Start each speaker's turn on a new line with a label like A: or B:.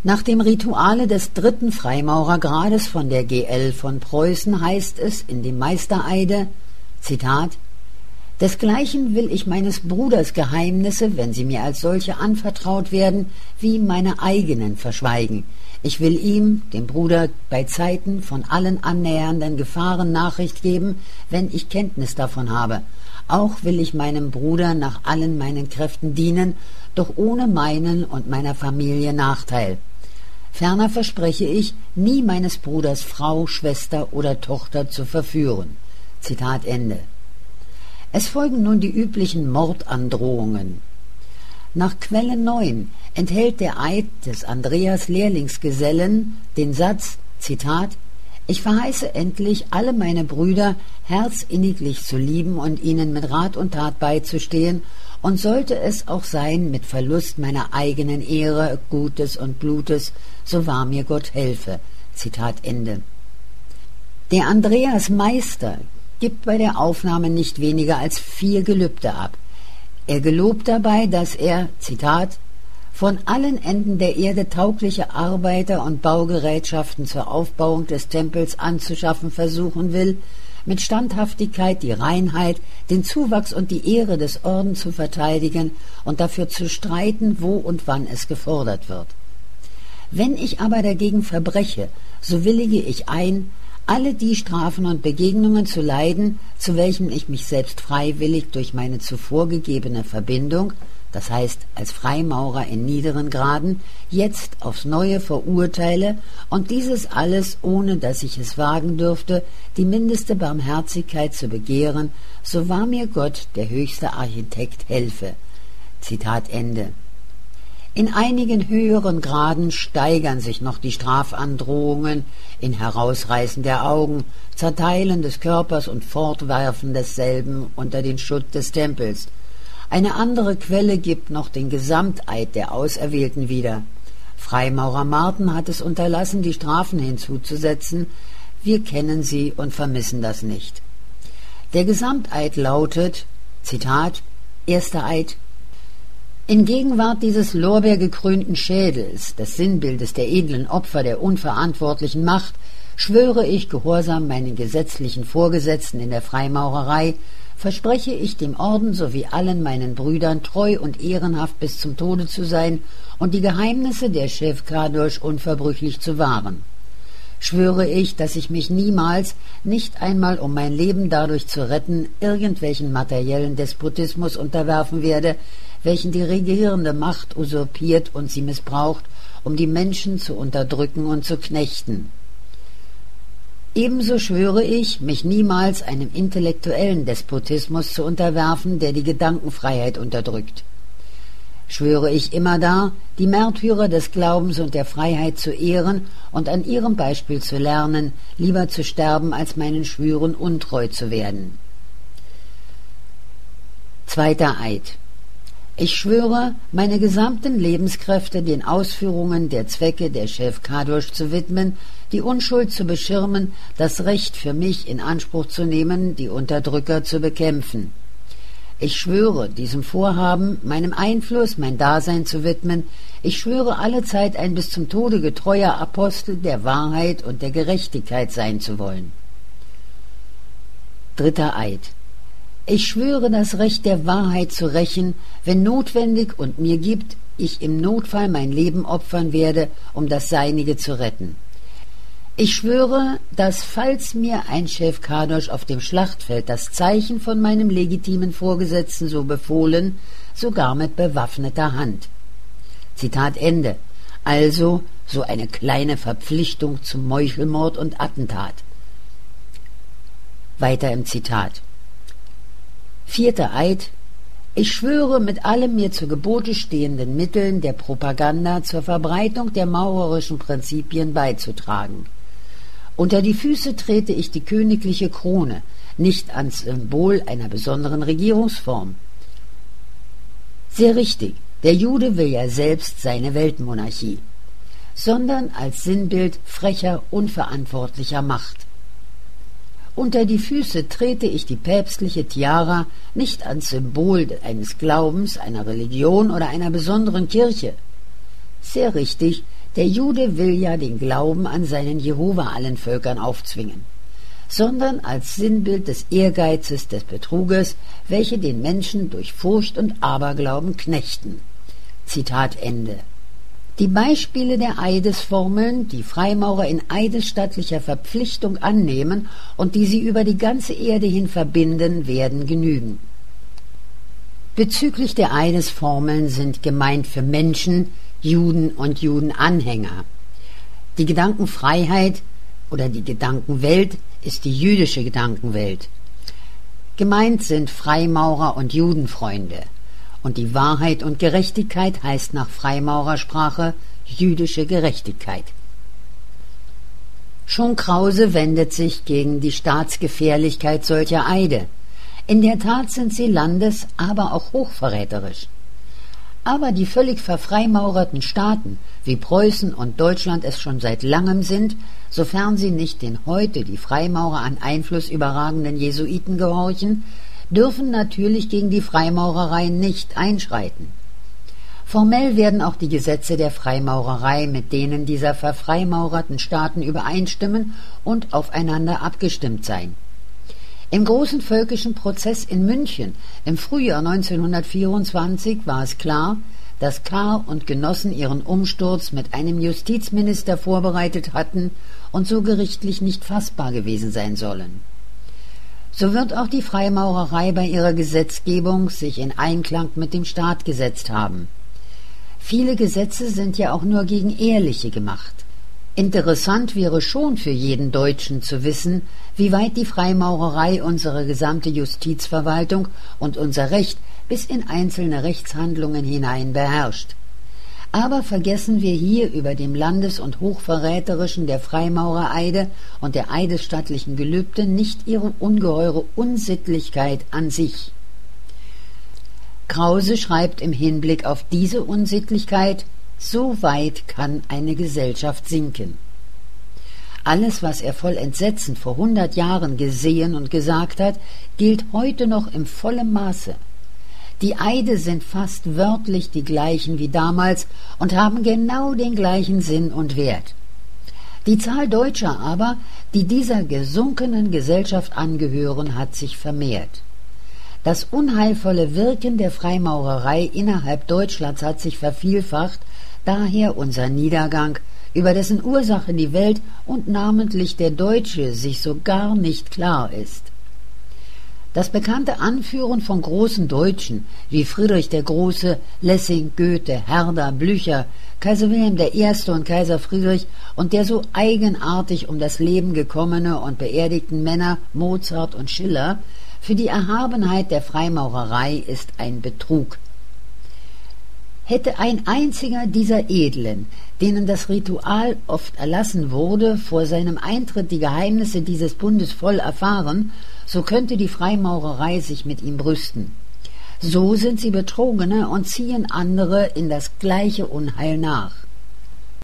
A: Nach dem Rituale des 3. Freimaurergrades von der GL von Preußen heißt es in dem Meistereide, Zitat, »Desgleichen will ich meines Bruders Geheimnisse, wenn sie mir als solche anvertraut werden, wie meine eigenen verschweigen. Ich will ihm, dem Bruder, bei Zeiten von allen annähernden Gefahren Nachricht geben, wenn ich Kenntnis davon habe. Auch will ich meinem Bruder nach allen meinen Kräften dienen, doch ohne meinen und meiner Familie Nachteil. Ferner verspreche ich, nie meines Bruders Frau, Schwester oder Tochter zu verführen.« Zitat Ende. Es folgen nun die üblichen Mordandrohungen. Nach Quelle 9 enthält der Eid des Andreas Lehrlingsgesellen den Satz, Zitat, »Ich verheiße endlich, alle meine Brüder herzinniglich zu lieben und ihnen mit Rat und Tat beizustehen, und sollte es auch sein mit Verlust meiner eigenen Ehre, Gutes und Blutes, so wahr mir Gott helfe.« Zitat Ende. Der Andreas Meister gibt bei der Aufnahme nicht weniger als 4 Gelübde ab. Er gelobt dabei, dass er, Zitat, »von allen Enden der Erde taugliche Arbeiter und Baugerätschaften zur Aufbauung des Tempels anzuschaffen versuchen will, mit Standhaftigkeit die Reinheit, den Zuwachs und die Ehre des Orden zu verteidigen und dafür zu streiten, wo und wann es gefordert wird. Wenn ich aber dagegen verbreche, so willige ich ein, alle die Strafen und Begegnungen zu leiden, zu welchen ich mich selbst freiwillig durch meine zuvor gegebene Verbindung, das heißt als Freimaurer in niederen Graden, jetzt aufs Neue verurteile, und dieses alles, ohne dass ich es wagen dürfte, die mindeste Barmherzigkeit zu begehren, so wahr mir Gott, der höchste Architekt, helfe.« Zitat Ende. In einigen höheren Graden steigern sich noch die Strafandrohungen in Herausreißen der Augen, Zerteilen des Körpers und Fortwerfen desselben unter den Schutt des Tempels. Eine andere Quelle gibt noch den Gesamteid der Auserwählten wieder. Freimaurer Marten hat es unterlassen, die Strafen hinzuzusetzen. Wir kennen sie und vermissen das nicht. Der Gesamteid lautet, Zitat, Erster Eid, »In Gegenwart dieses lorbeergekrönten Schädels, des Sinnbildes der edlen Opfer der unverantwortlichen Macht, schwöre ich gehorsam meinen gesetzlichen Vorgesetzten in der Freimaurerei, verspreche ich dem Orden sowie allen meinen Brüdern treu und ehrenhaft bis zum Tode zu sein und die Geheimnisse der Chef Kadosh unverbrüchlich zu wahren. Schwöre ich, dass ich mich niemals, nicht einmal um mein Leben dadurch zu retten, irgendwelchen materiellen Despotismus unterwerfen werde, welchen die regierende Macht usurpiert und sie missbraucht, um die Menschen zu unterdrücken und zu knechten. Ebenso schwöre ich, mich niemals einem intellektuellen Despotismus zu unterwerfen, der die Gedankenfreiheit unterdrückt. Schwöre ich immerdar, die Märtyrer des Glaubens und der Freiheit zu ehren und an ihrem Beispiel zu lernen, lieber zu sterben, als meinen Schwüren untreu zu werden. Zweiter Eid. Ich schwöre, meine gesamten Lebenskräfte den Ausführungen der Zwecke der Chef Kadosh zu widmen, die Unschuld zu beschirmen, das Recht für mich in Anspruch zu nehmen, die Unterdrücker zu bekämpfen. Ich schwöre, diesem Vorhaben, meinem Einfluss, mein Dasein zu widmen. Ich schwöre, allezeit ein bis zum Tode getreuer Apostel der Wahrheit und der Gerechtigkeit sein zu wollen. Dritter Eid. Ich schwöre, das Recht der Wahrheit zu rächen, wenn notwendig und mir gibt, ich im Notfall mein Leben opfern werde, um das Seinige zu retten. Ich schwöre, dass, falls mir ein Chef Kadosh auf dem Schlachtfeld das Zeichen von meinem legitimen Vorgesetzten so befohlen, sogar mit bewaffneter Hand. Zitat Ende. Also so eine kleine Verpflichtung zum Meuchelmord und Attentat. Weiter im Zitat. Vierter Eid. Ich schwöre, mit allen mir zu Gebote stehenden Mitteln der Propaganda zur Verbreitung der maurerischen Prinzipien beizutragen. Unter die Füße trete ich die königliche Krone, nicht als Symbol einer besonderen Regierungsform. Sehr richtig, der Jude will ja selbst seine Weltmonarchie, sondern als Sinnbild frecher, unverantwortlicher Macht. Unter die Füße trete ich die päpstliche Tiara nicht als Symbol eines Glaubens, einer Religion oder einer besonderen Kirche. Sehr richtig, Der Jude will ja den Glauben an seinen Jehova allen Völkern aufzwingen, sondern als Sinnbild des Ehrgeizes, des Betruges, welche den Menschen durch Furcht und Aberglauben knechten. Zitat Ende. Die Beispiele der Eidesformeln, die Freimaurer in eidesstattlicher Verpflichtung annehmen und die sie über die ganze Erde hin verbinden, werden genügen. Bezüglich der Eidesformeln sind gemeint für Menschen, Juden und Judenanhänger. Die Gedankenfreiheit oder die Gedankenwelt ist die jüdische Gedankenwelt. Gemeint sind Freimaurer und Judenfreunde. Und die Wahrheit und Gerechtigkeit heißt nach Freimaurersprache jüdische Gerechtigkeit. Schon Krause wendet sich gegen die Staatsgefährlichkeit solcher Eide. In der Tat sind sie landes-, aber auch hochverräterisch. Aber die völlig verfreimauerten Staaten, wie Preußen und Deutschland es schon seit langem sind, sofern sie nicht den heute die Freimaurer an Einfluss überragenden Jesuiten gehorchen, dürfen natürlich gegen die Freimaurerei nicht einschreiten. Formell werden auch die Gesetze der Freimaurerei mit denen dieser verfreimauerten Staaten übereinstimmen und aufeinander abgestimmt sein. Im großen völkischen Prozess in München im Frühjahr 1924 war es klar, dass Kahr und Genossen ihren Umsturz mit einem Justizminister vorbereitet hatten und so gerichtlich nicht fassbar gewesen sein sollen. So wird auch die Freimaurerei bei ihrer Gesetzgebung sich in Einklang mit dem Staat gesetzt haben. Viele Gesetze sind ja auch nur gegen Ehrliche gemacht. Interessant wäre schon für jeden Deutschen zu wissen, wie weit die Freimaurerei unsere gesamte Justizverwaltung und unser Recht bis in einzelne Rechtshandlungen hinein beherrscht. Aber vergessen wir hier über dem landes- und hochverräterischen der Freimaurereide und der eidesstattlichen Gelübde nicht ihre ungeheure Unsittlichkeit an sich. Krause schreibt im Hinblick auf diese Unsittlichkeit: So weit kann eine Gesellschaft sinken. Alles, was er voll Entsetzen vor 100 Jahren gesehen und gesagt hat, gilt heute noch im vollen Maße. Die Eide sind fast wörtlich die gleichen wie damals und haben genau den gleichen Sinn und Wert. Die Zahl Deutscher aber, die dieser gesunkenen Gesellschaft angehören, hat sich vermehrt. Das unheilvolle Wirken der Freimaurerei innerhalb Deutschlands hat sich vervielfacht, daher unser Niedergang, über dessen Ursache die Welt und namentlich der Deutsche sich so gar nicht klar ist. Das bekannte Anführen von großen Deutschen wie Friedrich der Große, Lessing, Goethe, Herder, Blücher, Kaiser Wilhelm I. und Kaiser Friedrich und der so eigenartig um das Leben gekommene und beerdigten Männer Mozart und Schiller für die Erhabenheit der Freimaurerei ist ein Betrug. Hätte ein einziger dieser Edlen, denen das Ritual oft erlassen wurde, vor seinem Eintritt die Geheimnisse dieses Bundes voll erfahren, so könnte die Freimaurerei sich mit ihm brüsten. So sind sie Betrogene und ziehen andere in das gleiche Unheil nach.